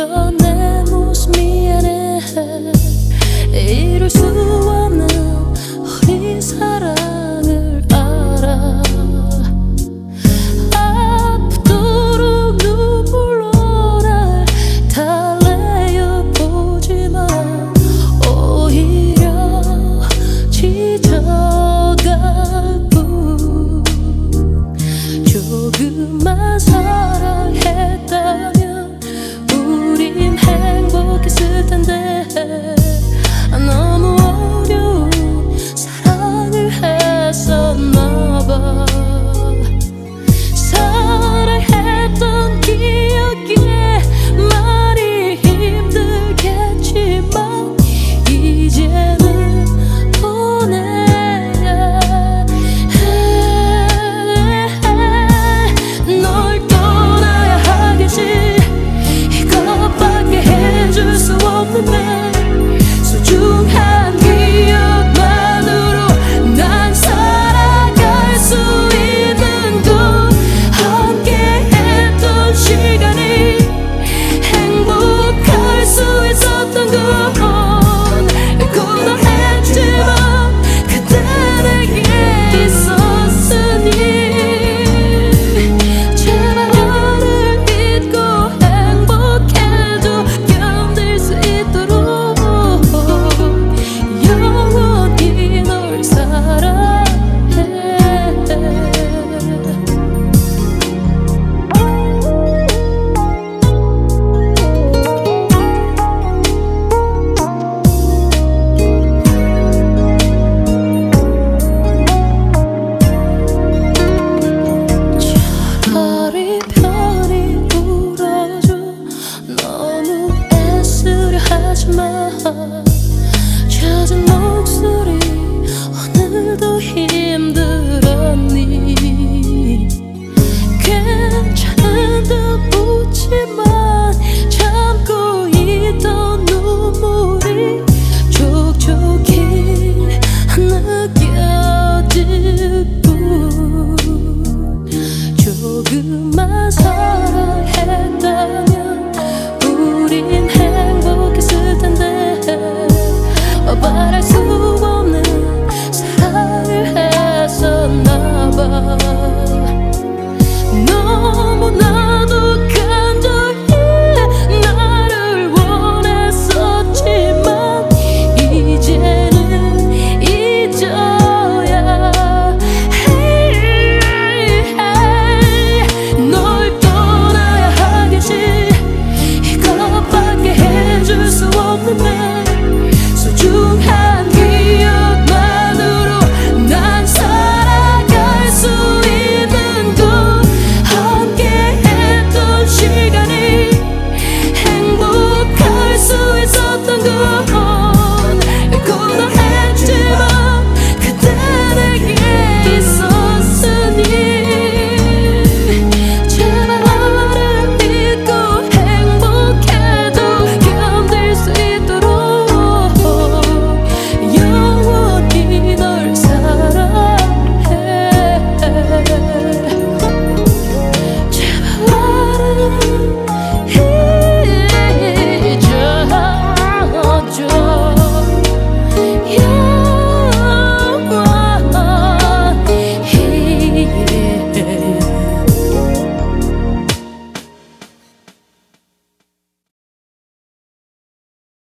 이런 내 모습 미안해. 이룰 수 없는 우리 사랑을 알아. 아프도록 눈물로 날 달래어보지만 오히려 지쳐갈 뿐. 조금만 사랑했다면 우린 행복했을 텐데 너무 어려운 사랑을 했었나 봐. 사랑했던 기억에 많이 힘들겠지만 이제는 보내야 해. 널 떠나야 하겠지. 이것밖에 해줄 수 없는데 소중한 기억만으로 난 살아갈 수 있는 것. 함께했던 시간이 행복할 수 있었던 건 고단했지만 그때 내게 있었으니 제발 나를 믿고 행복해줘. 견딜 수 있도록 영원히 널 사랑해. 차라리 편히 울어줘. 너무 애쓰려 하지마. 잦은 목소리 오늘도 힘들었니. 괜찮은 듯 웃지만 참고 있던 눈물이 촉촉히 느껴질 뿐. 조금만 사랑했다면 우린